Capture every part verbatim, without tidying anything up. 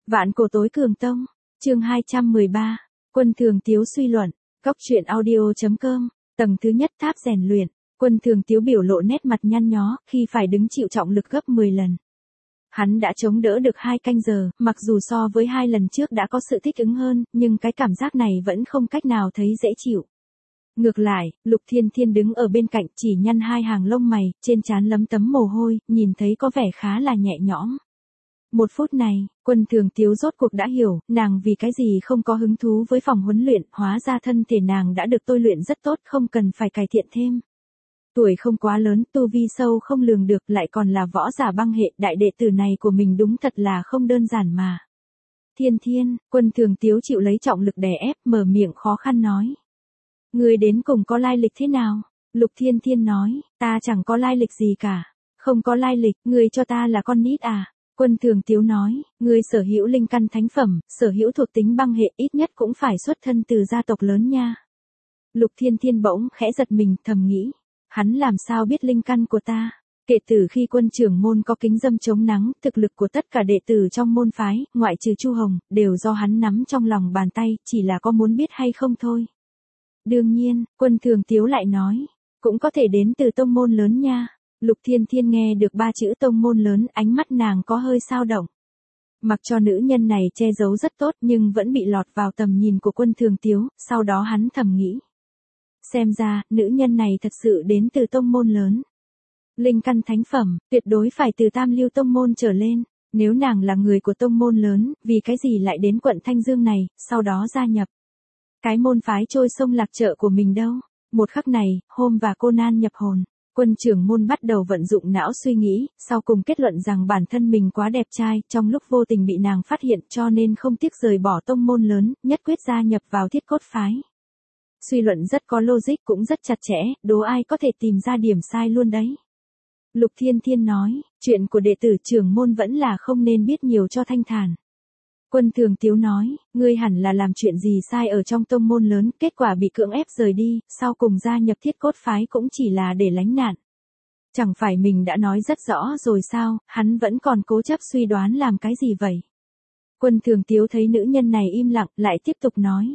Vạn cổ tối cường tông, chương hai trăm mười ba, Quân Thường Tiếu suy luận, Cóc truyện audio chấm com, tầng thứ nhất tháp rèn luyện, Quân Thường Tiếu biểu lộ nét mặt nhăn nhó, khi phải đứng chịu trọng lực gấp mười lần. Hắn đã chống đỡ được hai canh giờ, mặc dù so với hai lần trước đã có sự thích ứng hơn, nhưng cái cảm giác này vẫn không cách nào thấy dễ chịu. Ngược lại, Lục Thiên Thiên đứng ở bên cạnh chỉ nhăn hai hàng lông mày, trên trán lấm tấm mồ hôi, nhìn thấy có vẻ khá là nhẹ nhõm. Một phút này, Quân Thường Tiếu rốt cuộc đã hiểu, nàng vì cái gì không có hứng thú với phòng huấn luyện, hóa ra thân thể nàng đã được tôi luyện rất tốt, không cần phải cải thiện thêm. Tuổi không quá lớn, tu vi sâu không lường được, lại còn là võ giả băng hệ, đại đệ tử này của mình đúng thật là không đơn giản mà. Thiên Thiên, Quân Thường Tiếu chịu lấy trọng lực đè ép, mở miệng khó khăn nói. Người đến cùng có lai lịch thế nào? Lục Thiên Thiên nói, ta chẳng có lai lịch gì cả. Không có lai lịch, người cho ta là con nít à? Quân Thường Tiếu nói, người sở hữu linh căn thánh phẩm, sở hữu thuộc tính băng hệ, ít nhất cũng phải xuất thân từ gia tộc lớn nha. Lục Thiên Thiên bỗng khẽ giật mình, thầm nghĩ, hắn làm sao biết linh căn của ta? Kể từ khi quân trưởng môn có kính dâm chống nắng, thực lực của tất cả đệ tử trong môn phái, ngoại trừ Chu Hồng, đều do hắn nắm trong lòng bàn tay, chỉ là có muốn biết hay không thôi. Đương nhiên, Quân Thường Tiếu lại nói, cũng có thể đến từ tông môn lớn nha. Lục Thiên Thiên nghe được ba chữ tông môn lớn, ánh mắt nàng có hơi dao động. Mặc cho nữ nhân này che giấu rất tốt nhưng vẫn bị lọt vào tầm nhìn của Quân Thường Tiếu, sau đó hắn thầm nghĩ. Xem ra, nữ nhân này thật sự đến từ tông môn lớn. Linh căn thánh phẩm, tuyệt đối phải từ tam lưu tông môn trở lên. Nếu nàng là người của tông môn lớn, vì cái gì lại đến quận Thanh Dương này, sau đó gia nhập. Cái môn phái trôi sông lạc chợ của mình đâu? Một khắc này, Hôm và Cô Nan nhập hồn. Quân trưởng môn bắt đầu vận dụng não suy nghĩ, sau cùng kết luận rằng bản thân mình quá đẹp trai, trong lúc vô tình bị nàng phát hiện cho nên không tiếc rời bỏ tông môn lớn, nhất quyết gia nhập vào Thiết Cốt phái. Suy luận rất có logic cũng rất chặt chẽ, đố ai có thể tìm ra điểm sai luôn đấy. Lục Thiên Thiên nói, chuyện của đệ tử trưởng môn vẫn là không nên biết nhiều cho thanh thản. Quân Thường Tiếu nói, ngươi hẳn là làm chuyện gì sai ở trong tông môn lớn, kết quả bị cưỡng ép rời đi, sau cùng gia nhập Thiết Cốt phái cũng chỉ là để lánh nạn. Chẳng phải mình đã nói rất rõ rồi sao, hắn vẫn còn cố chấp suy đoán làm cái gì vậy? Quân Thường Tiếu thấy nữ nhân này im lặng, lại tiếp tục nói.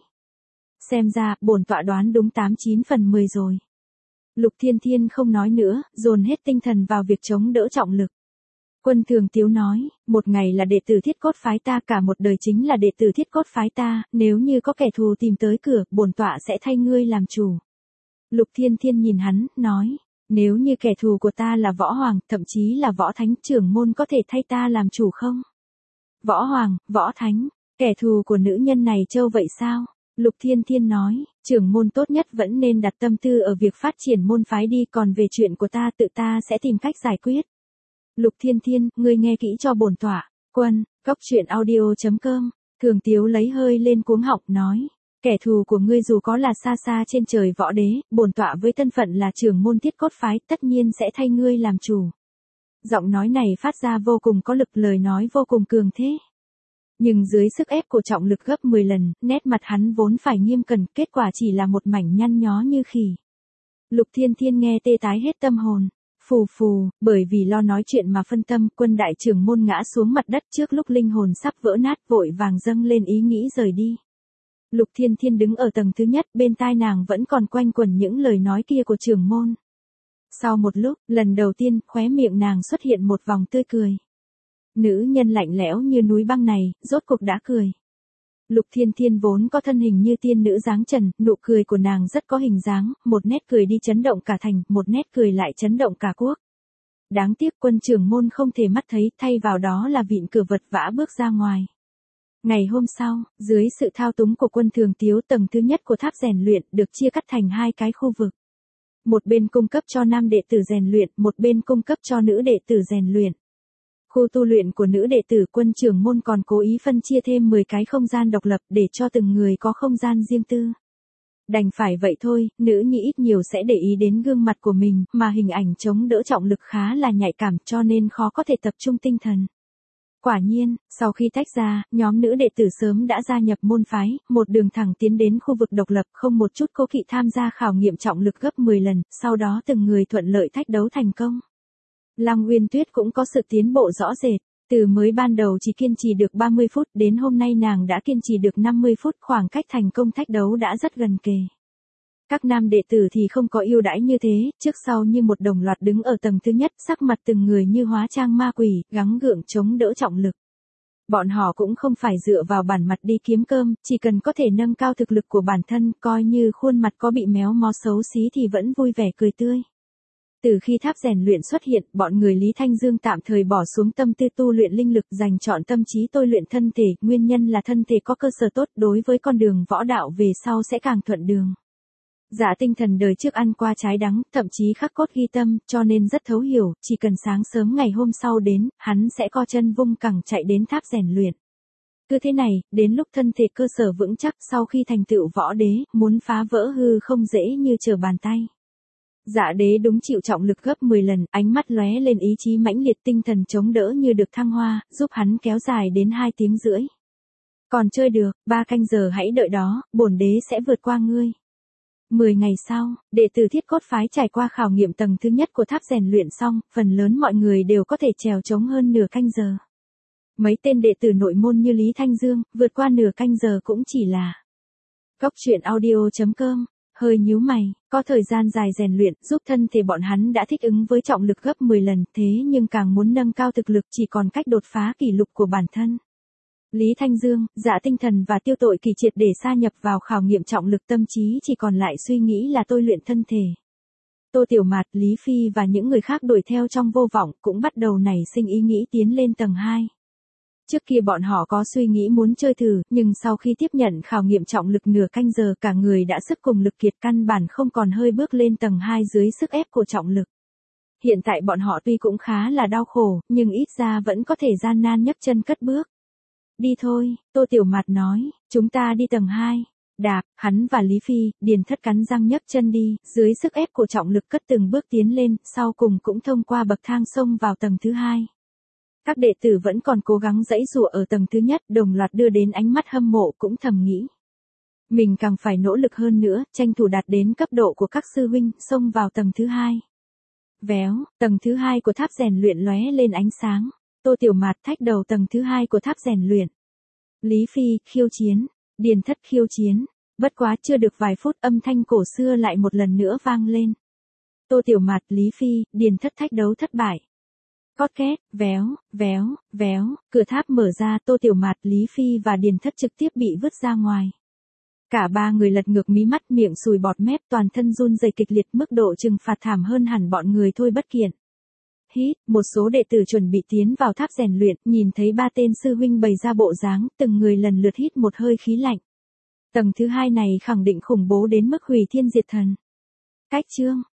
Xem ra, bổn tọa đoán đúng tám chín phần mười rồi. Lục Thiên Thiên không nói nữa, dồn hết tinh thần vào việc chống đỡ trọng lực. Quân Thường Tiếu nói, một ngày là đệ tử Thiết Cốt phái ta, cả một đời chính là đệ tử Thiết Cốt phái ta, nếu như có kẻ thù tìm tới cửa, bổn tọa sẽ thay ngươi làm chủ. Lục Thiên Thiên nhìn hắn, nói, nếu như kẻ thù của ta là võ hoàng, thậm chí là võ thánh, trưởng môn có thể thay ta làm chủ không? Võ hoàng, võ thánh, kẻ thù của nữ nhân này trâu vậy sao? Lục Thiên Thiên nói, trưởng môn tốt nhất vẫn nên đặt tâm tư ở việc phát triển môn phái đi, còn về chuyện của ta tự ta sẽ tìm cách giải quyết. Lục Thiên Thiên, ngươi nghe kỹ cho bổn tọa. Quân, Cóc truyện audio chấm com, Thường Tiếu lấy hơi lên cuống họng, nói, kẻ thù của ngươi dù có là xa xa trên trời võ đế, bổn tọa với thân phận là trưởng môn Thiết Cốt phái, tất nhiên sẽ thay ngươi làm chủ. Giọng nói này phát ra vô cùng có lực, lời nói vô cùng cường thế. Nhưng dưới sức ép của trọng lực gấp mười lần, nét mặt hắn vốn phải nghiêm cẩn, kết quả chỉ là một mảnh nhăn nhó như khỉ. Lục Thiên Thiên nghe tê tái hết tâm hồn. Phù phù, bởi vì lo nói chuyện mà phân tâm, Quân đại trưởng môn ngã xuống mặt đất trước lúc linh hồn sắp vỡ nát, vội vàng dâng lên ý nghĩ rời đi. Lục Thiên Thiên đứng ở tầng thứ nhất, bên tai nàng vẫn còn quanh quẩn những lời nói kia của trưởng môn. Sau một lúc, lần đầu tiên, khóe miệng nàng xuất hiện một vòng tươi cười. Nữ nhân lạnh lẽo như núi băng này, rốt cuộc đã cười. Lục Thiên Thiên vốn có thân hình như tiên nữ dáng trần, nụ cười của nàng rất có hình dáng, một nét cười đi chấn động cả thành, một nét cười lại chấn động cả quốc. Đáng tiếc quân trưởng môn không thể mắt thấy, thay vào đó là vịn cửa vật vã bước ra ngoài. Ngày hôm sau, dưới sự thao túng của Quân Thường Tiếu, tầng thứ nhất của tháp rèn luyện được chia cắt thành hai cái khu vực. Một bên cung cấp cho nam đệ tử rèn luyện, một bên cung cấp cho nữ đệ tử rèn luyện. Khu tu luyện của nữ đệ tử Quân trưởng môn còn cố ý phân chia thêm mười cái không gian độc lập để cho từng người có không gian riêng tư. Đành phải vậy thôi, nữ nhi ít nhiều sẽ để ý đến gương mặt của mình, mà hình ảnh chống đỡ trọng lực khá là nhạy cảm cho nên khó có thể tập trung tinh thần. Quả nhiên, sau khi tách ra, nhóm nữ đệ tử sớm đã gia nhập môn phái, một đường thẳng tiến đến khu vực độc lập, không một chút cố kỵ tham gia khảo nghiệm trọng lực gấp mười lần, sau đó từng người thuận lợi thách đấu thành công. Lăng Uyên Tuyết cũng có sự tiến bộ rõ rệt, Từ mới ban đầu chỉ kiên trì được ba mươi phút đến hôm nay nàng đã kiên trì được năm mươi phút, khoảng cách thành công thách đấu đã rất gần kề. Các nam đệ tử thì không có ưu đãi như thế, trước sau như một đồng loạt đứng ở tầng thứ nhất, sắc mặt từng người như hóa trang ma quỷ, gắng gượng chống đỡ trọng lực. Bọn họ cũng không phải dựa vào bản mặt đi kiếm cơm, chỉ cần có thể nâng cao thực lực của bản thân, coi như khuôn mặt có bị méo mó xấu xí thì vẫn vui vẻ cười tươi. Từ khi tháp rèn luyện xuất hiện, bọn người Lý Thanh Dương tạm thời bỏ xuống tâm tư tu luyện linh lực, dành chọn tâm trí tôi luyện thân thể, nguyên nhân là thân thể có cơ sở tốt, đối với con đường võ đạo về sau sẽ càng thuận đường. Dạ Tinh Thần đời trước ăn qua trái đắng, thậm chí khắc cốt ghi tâm, cho nên rất thấu hiểu, chỉ cần sáng sớm ngày hôm sau đến, hắn sẽ co chân vung cẳng chạy đến tháp rèn luyện. Cứ thế này, đến lúc thân thể cơ sở vững chắc, sau khi thành tựu võ đế, muốn phá vỡ hư không dễ như trở bàn tay. Dạ đế đúng chịu trọng lực gấp mười lần, ánh mắt lóe lên ý chí mãnh liệt, tinh thần chống đỡ như được thăng hoa, giúp hắn kéo dài đến hai tiếng rưỡi. Còn chơi được, ba canh giờ hãy đợi đó, bổn đế sẽ vượt qua ngươi. Mười ngày sau, đệ tử Thiết Cốt phái trải qua khảo nghiệm tầng thứ nhất của tháp rèn luyện xong, phần lớn mọi người đều có thể trèo trống hơn nửa canh giờ. Mấy tên đệ tử nội môn như Lý Thanh Dương, vượt qua nửa canh giờ cũng chỉ là. Cốc truyện audio chấm com, hơi nhíu mày, có thời gian dài rèn luyện, giúp thân thể bọn hắn đã thích ứng với trọng lực gấp mười lần, thế nhưng càng muốn nâng cao thực lực chỉ còn cách đột phá kỷ lục của bản thân. Lý Thanh Dương, Dạ Tinh Thần và Tiêu Tội Kỳ triệt để sa nhập vào khảo nghiệm trọng lực, tâm trí chỉ còn lại suy nghĩ là tôi luyện thân thể. Tô Tiểu Mạt, Lý Phi và những người khác đuổi theo trong vô vọng cũng bắt đầu nảy sinh ý nghĩ tiến lên tầng hai. Trước kia bọn họ có suy nghĩ muốn chơi thử, nhưng sau khi tiếp nhận khảo nghiệm trọng lực nửa canh giờ cả người đã sức cùng lực kiệt, căn bản không còn hơi bước lên tầng hai dưới sức ép của trọng lực. Hiện tại bọn họ tuy cũng khá là đau khổ, nhưng ít ra vẫn có thể gian nan nhấc chân cất bước. Đi thôi, Tô Tiểu Mạt nói, chúng ta đi tầng hai. Đạp, hắn và Lý Phi, Điền Thất cắn răng nhấc chân đi, dưới sức ép của trọng lực cất từng bước tiến lên, sau cùng cũng thông qua bậc thang xông vào tầng thứ hai. Các đệ tử vẫn còn cố gắng giãy giụa ở tầng thứ nhất, đồng loạt đưa đến ánh mắt hâm mộ, cũng thầm nghĩ. Mình càng phải nỗ lực hơn nữa, tranh thủ đạt đến cấp độ của các sư huynh, xông vào tầng thứ hai. Véo, tầng thứ hai của tháp rèn luyện lóe lên ánh sáng. Tô Tiểu Mạt thách đầu tầng thứ hai của tháp rèn luyện. Lý Phi, khiêu chiến. Điền Thất khiêu chiến. Bất quá chưa được vài phút, âm thanh cổ xưa lại một lần nữa vang lên. Tô Tiểu Mạt, Lý Phi, Điền Thất thách đấu thất bại. Cót két, véo, véo, véo, cửa tháp mở ra, Tô Tiểu Mạt, Lý Phi và Điền Thất trực tiếp bị vứt ra ngoài. Cả ba người lật ngược mí mắt, miệng sùi bọt mép, toàn thân run rẩy kịch liệt, mức độ trừng phạt thảm hơn hẳn bọn người Thôi Bất Kiện. Hít, một số đệ tử chuẩn bị tiến vào tháp rèn luyện, nhìn thấy ba tên sư huynh bày ra bộ dáng, từng người lần lượt hít một hơi khí lạnh. Tầng thứ hai này khẳng định khủng bố đến mức hủy thiên diệt thần. Cách chương,